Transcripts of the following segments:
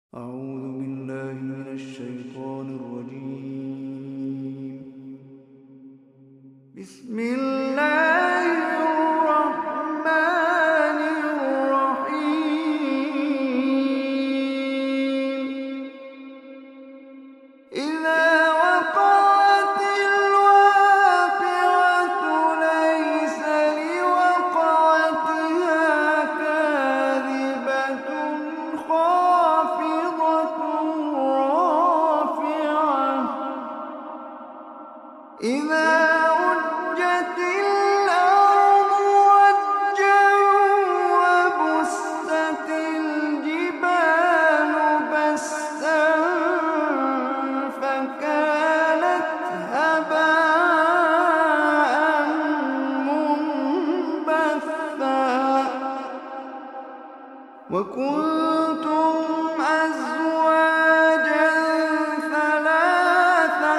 أعوذ بالله من الشيطان الرجيم. بسم الله الرحمن الرحيم. إذا وقعت الواقعة ليس لوقعتها كاذبة خافضة رافعة. إذا رجت الأرض رجا وبست الجبال بسا فكانت هباء منبثا. وكنتم أزواجا ثلاثة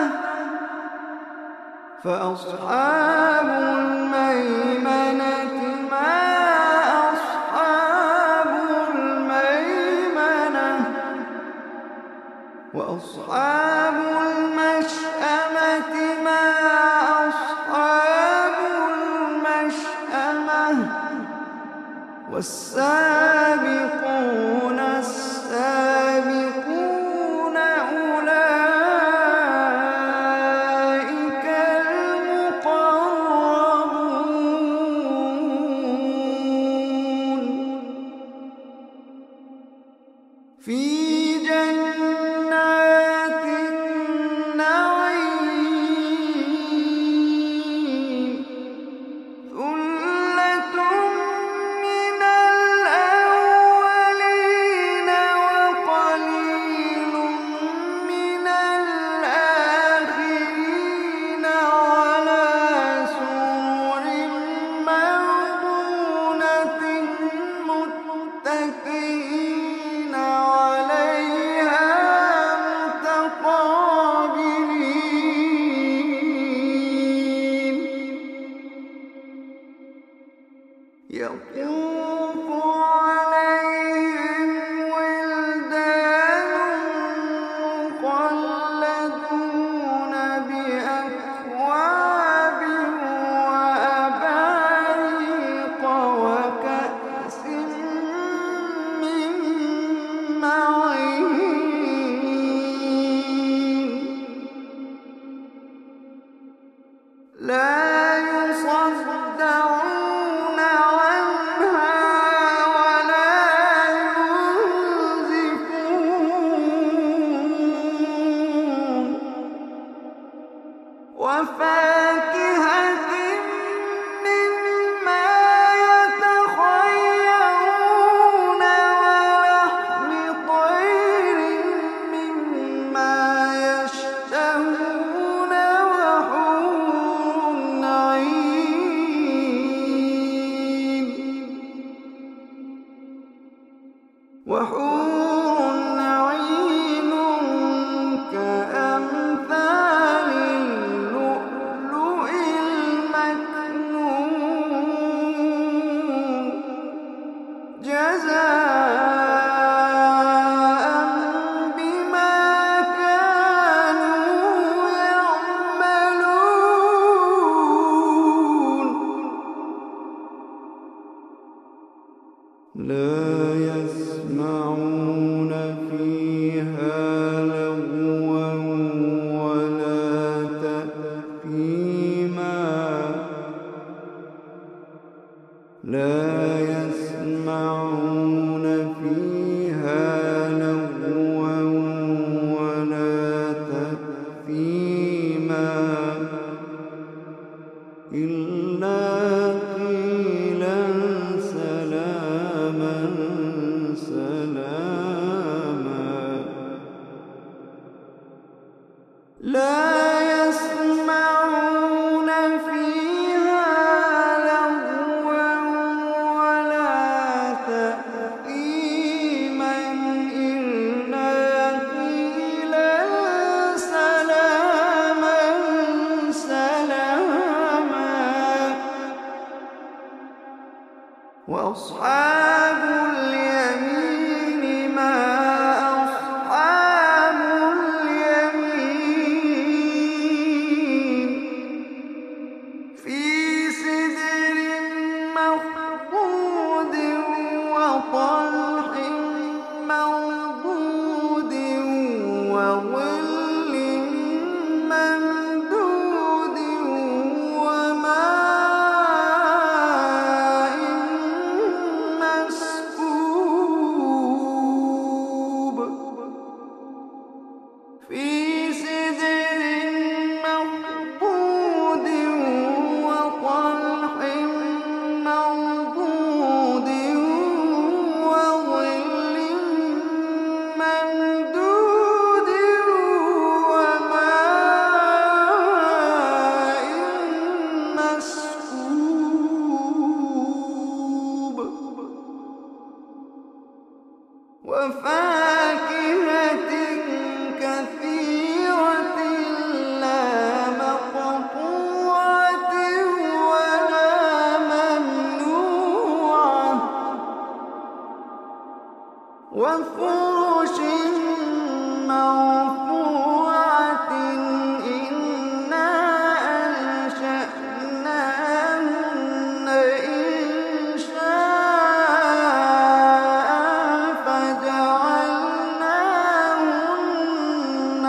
فأصحاب الميمنة ما أصحاب الميمنة. وأصحاب المشأمة ما أصحاب المشأمة. والسابقون السابقون أولئك المقربون في جنات النعيم. ثلة من الأولين وقليل من الآخرين على سرر موضونة متكئين عليها متقابلين. يطوف عليهم ولدان مخلدون بأكواب وأباريق وكأس من معين. لا يصدعون عنها ولا ينزفون. وفاكهة مما يتخيرون ولحم طير مما يشتهون وحور عين. وحور عين كأمثال اللؤلؤ المكنون جزاء بما كانوا يعملون. لا يسمعون فيها لغوا ولا تأثيما. لا يسمعون فيها لغوا ولا تأثيما إلا قيلا سلاما سلاما. لا يسمعون فيها لغوا ولا تأثيما إلا قيلا سلاما سلاما. وأصحاب اليمين ما أصحاب وفاكهة كثيرة لا مقطوعة ولا ممنوعة وفرش مرفوعة إنا أنشأناهن إنشاء فجعلناهن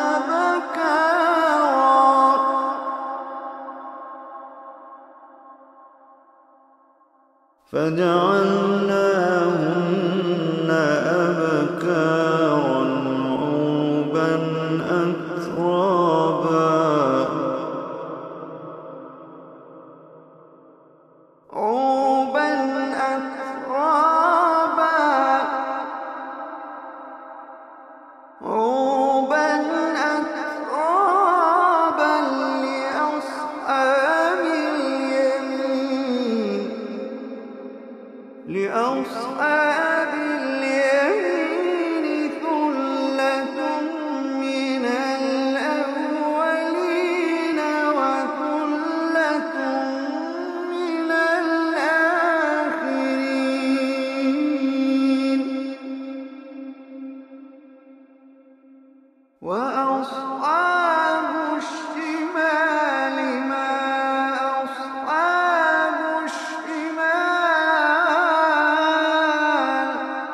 أبكارا عربا أترابا لأصحاب اليمين ثلة من الأولين وثلة من الآخرين وأصحاب الشمال ما أصحاب الشمال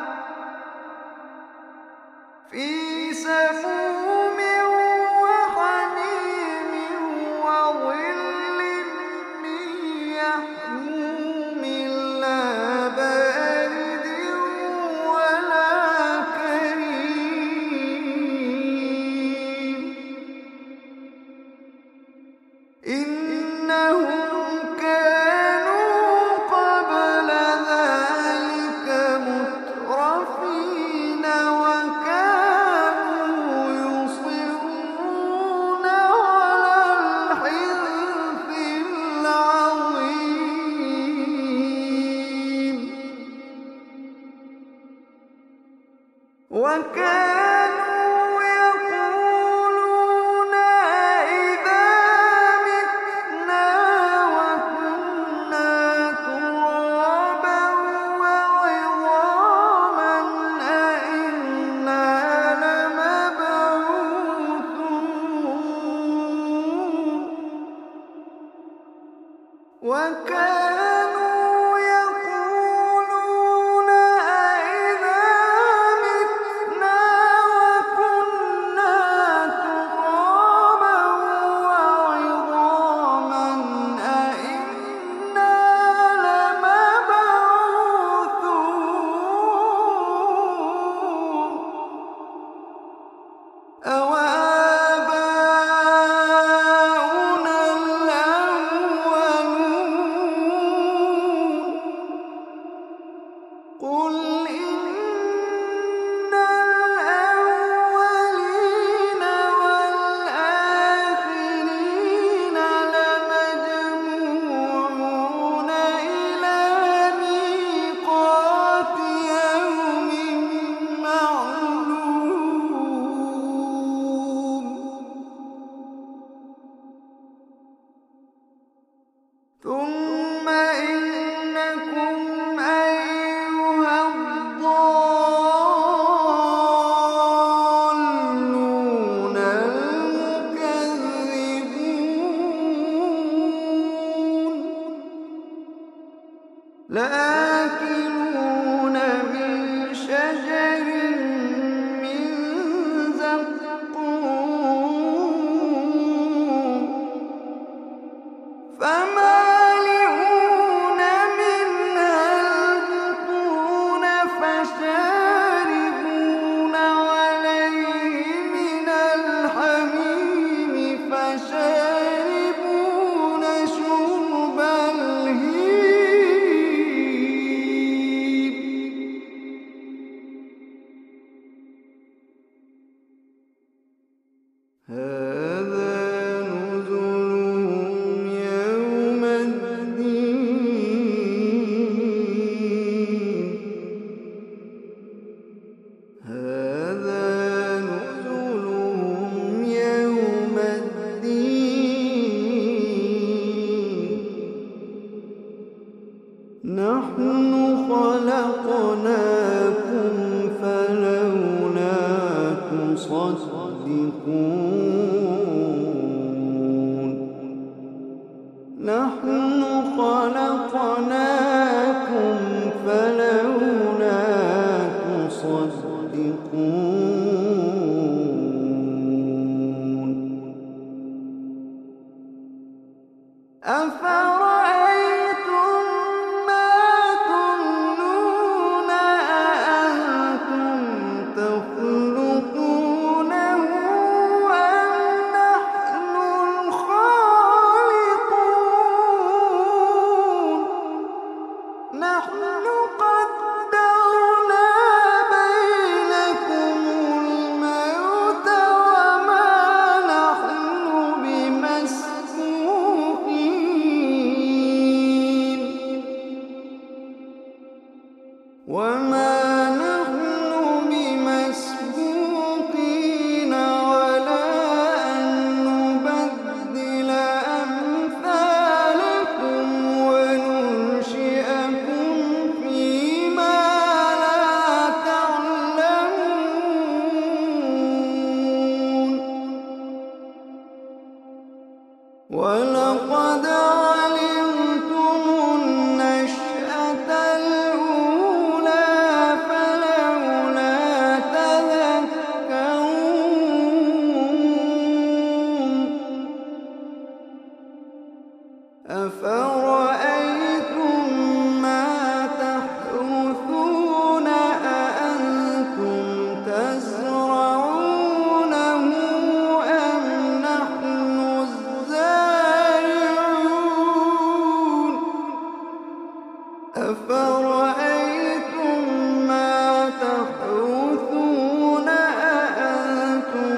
في سموم وحميم وظل من يحموم لا بارد ولا كريم إنهم كانوا قبل ذلك مترفين وكانوا يصرون على الحنث العظيم وكانوا يقولون أإذا متنا وكنا ترابا وعظاما أإنا لمبعوثون وكانوا يقولون أإذا متنا وكنا ترابا وعظاما أإنا لمبعوثون أوآباؤنا الأولون قل إن الأولين والآخرين لمجموعون إلى ميقات يوم معلوم ثم إنكم أيها الضالون المكذبون لآكلون من شجر من زقوم فمالئون منها البطون فشاربون عليه من الحميم فشاربون شرب الهيم نحن خلقناكم فلولا تصدقون نحن خلقناكم فلولا تصدقون أفرأيتم ما تمنون أأنتم تخلقونه أم نحن الخالقون نحن قدرنا بينكم الموت وما نحن بمسبوقين على أن نبدل أمثالكم وننشئكم فيما لا تعلمون ولقد علمتم النشأة الأولى فلولا تذكرون أفرأيتم ما تحرثون أأنتم تزرعونه أم نحن الزارعون أفرأيتم ما تحرثون أأنتم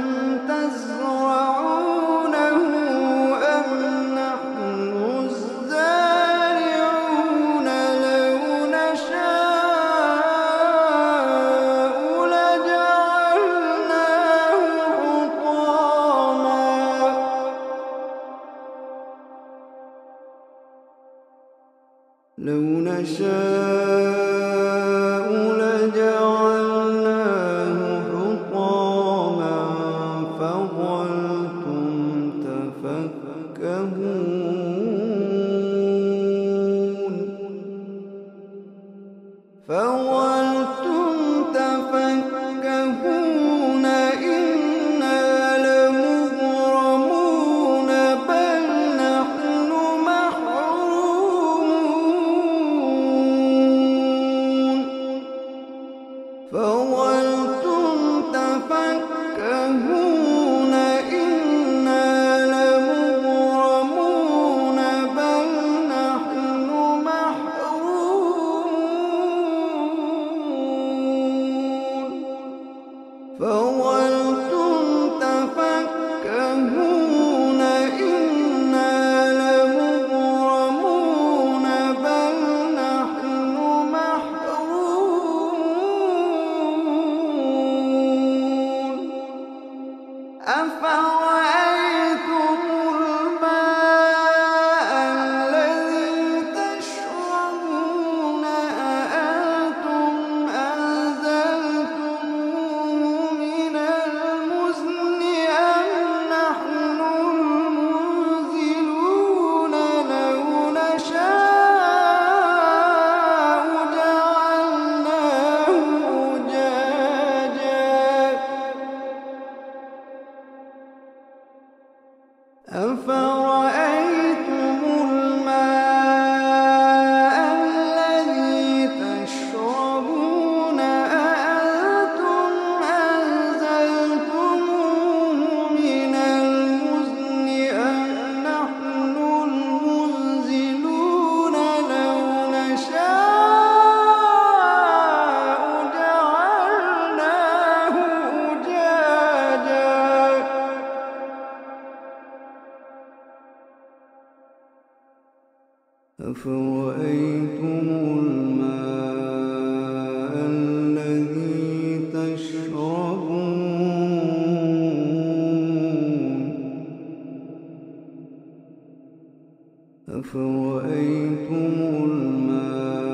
تزرعونه أم نحن الزارعون لو نشاء لجعلناه حطاما فظلتم تفكهون إنا لمغرمون بل نحن محرومون فظلتم تفكهون إنا لمغرمون بل نحن محرومون فظلتم تفكهون إنا لمغرمون بل نحن محرومون أفرأيتم الماء الذي تشربون أأنتم أنزلتموه من المزن أم نحن المنزلون لو نشاء جعلناه أجاجا أفرأيتم الماء الذي تشربون أأنتم أنزلتموه من المزن أم نحن المنزلون لو نشاء جعلناه أجاجا أفرأيتم الماء الذي تشربون أفرأيتم الماء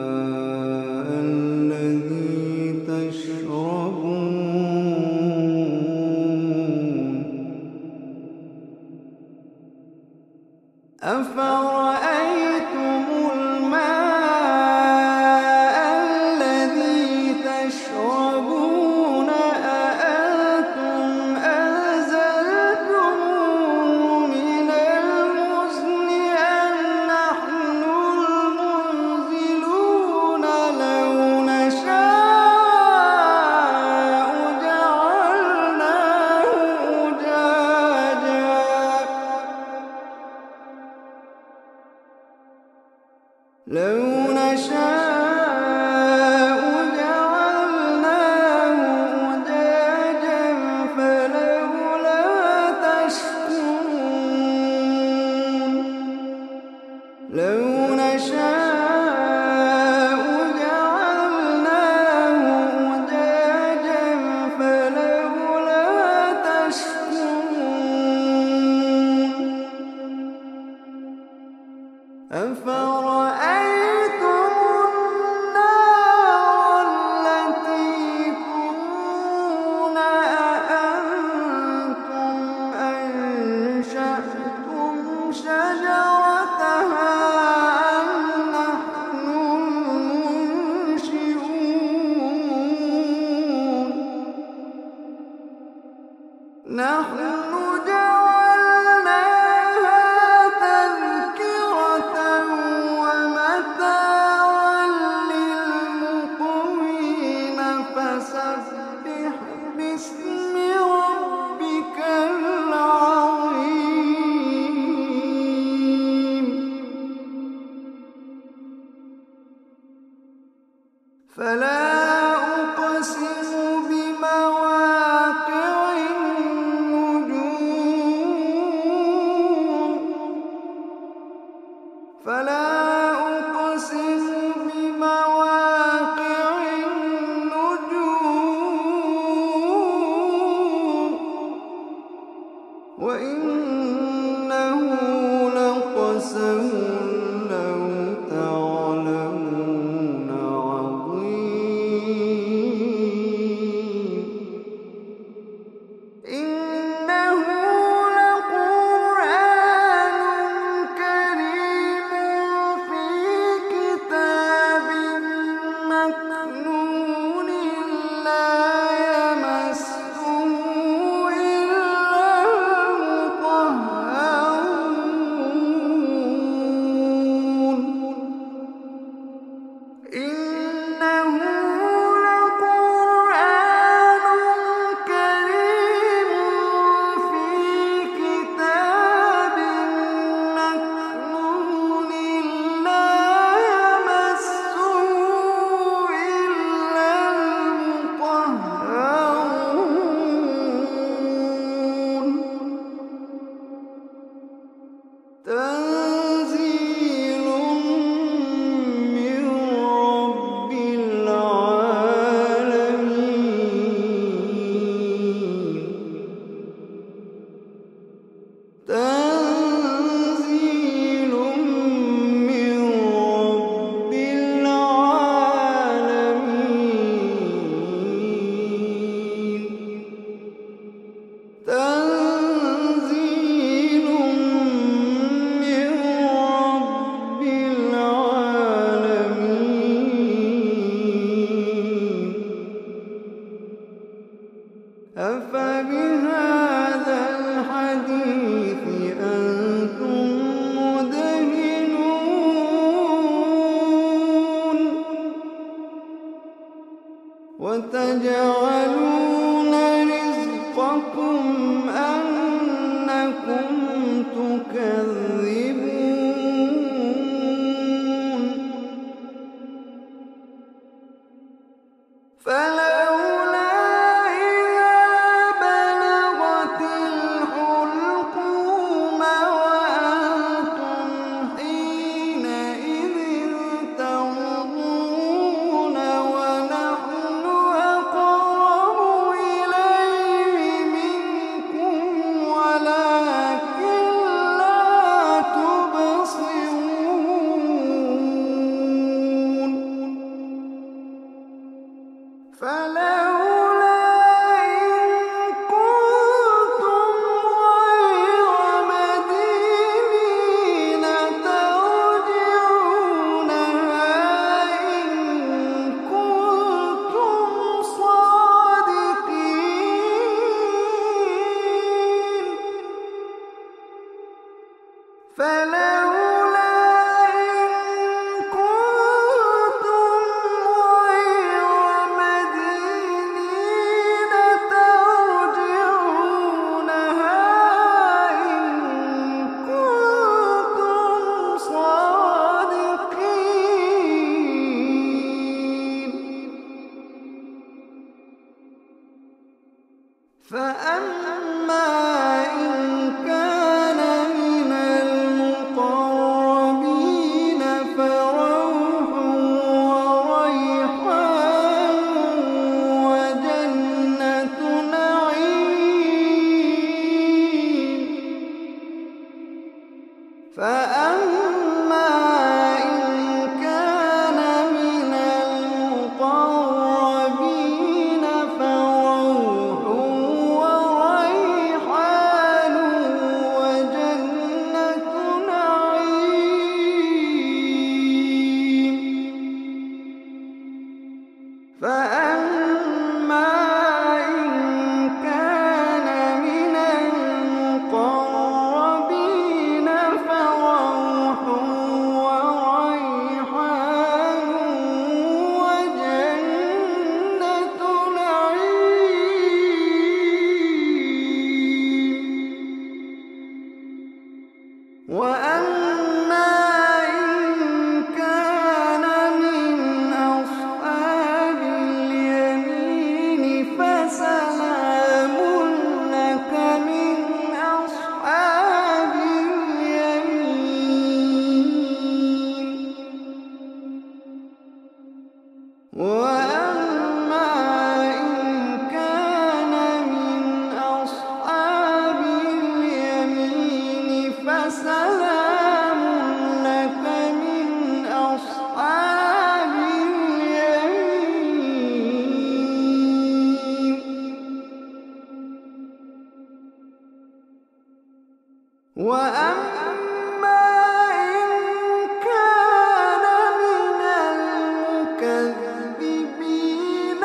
فلا أقسم بمواقع النجوم فلا أقسم بمواقع النجوم وإنه لقسم لو تعلمون عظيم إنه لقرآن كريم في كتاب مكنون لا يمسه إلا المطهرون إنه لقرآن كريم في كتاب مكنون لا يمسه إلا المطهرون تنزيل من رب العالمين تنزيل من رب العالمين تنزيل من رب العالمين أفبهذا الحديث أنتم مدهنون وتجعلون رزقكم أنكم تكذبون فلولا إذا بلغت الحلقوم وأنتم حينئذ تنظرون ونحن أقرب إليه منكم ولكن لا تبصرون فلولا إن كنتم غير مدينين ترجعونها إن كنتم صادقين فلولا إن كنتم غير مدينين ترجعونها إن كنتم صادقين فأما إن كان من المقربين فروح وريحان وجنة نعيم فأما إن كان من المقربين فروح وريحان وجنة نعيم فأما إن كان من المقربين فروح وريحان وجنة نعيم وأما إن كان من أصحاب وأما إن كان من أصحاب اليمين فسلام لك من أصحاب اليمين. وأما إن كان من المكذبين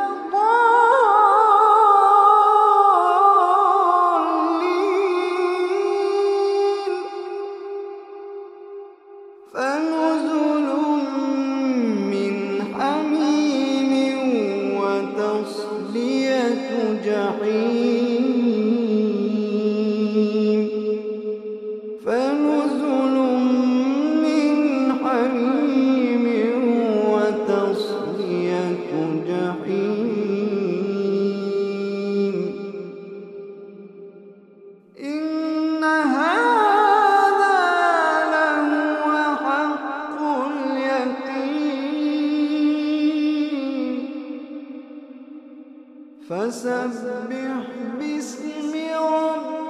الضالين فنزل من حميم وتصلية جحيم. فنزل من حميم وتصلية جحيم. إن هذا لهو حق اليقين. فسبح باسم ربك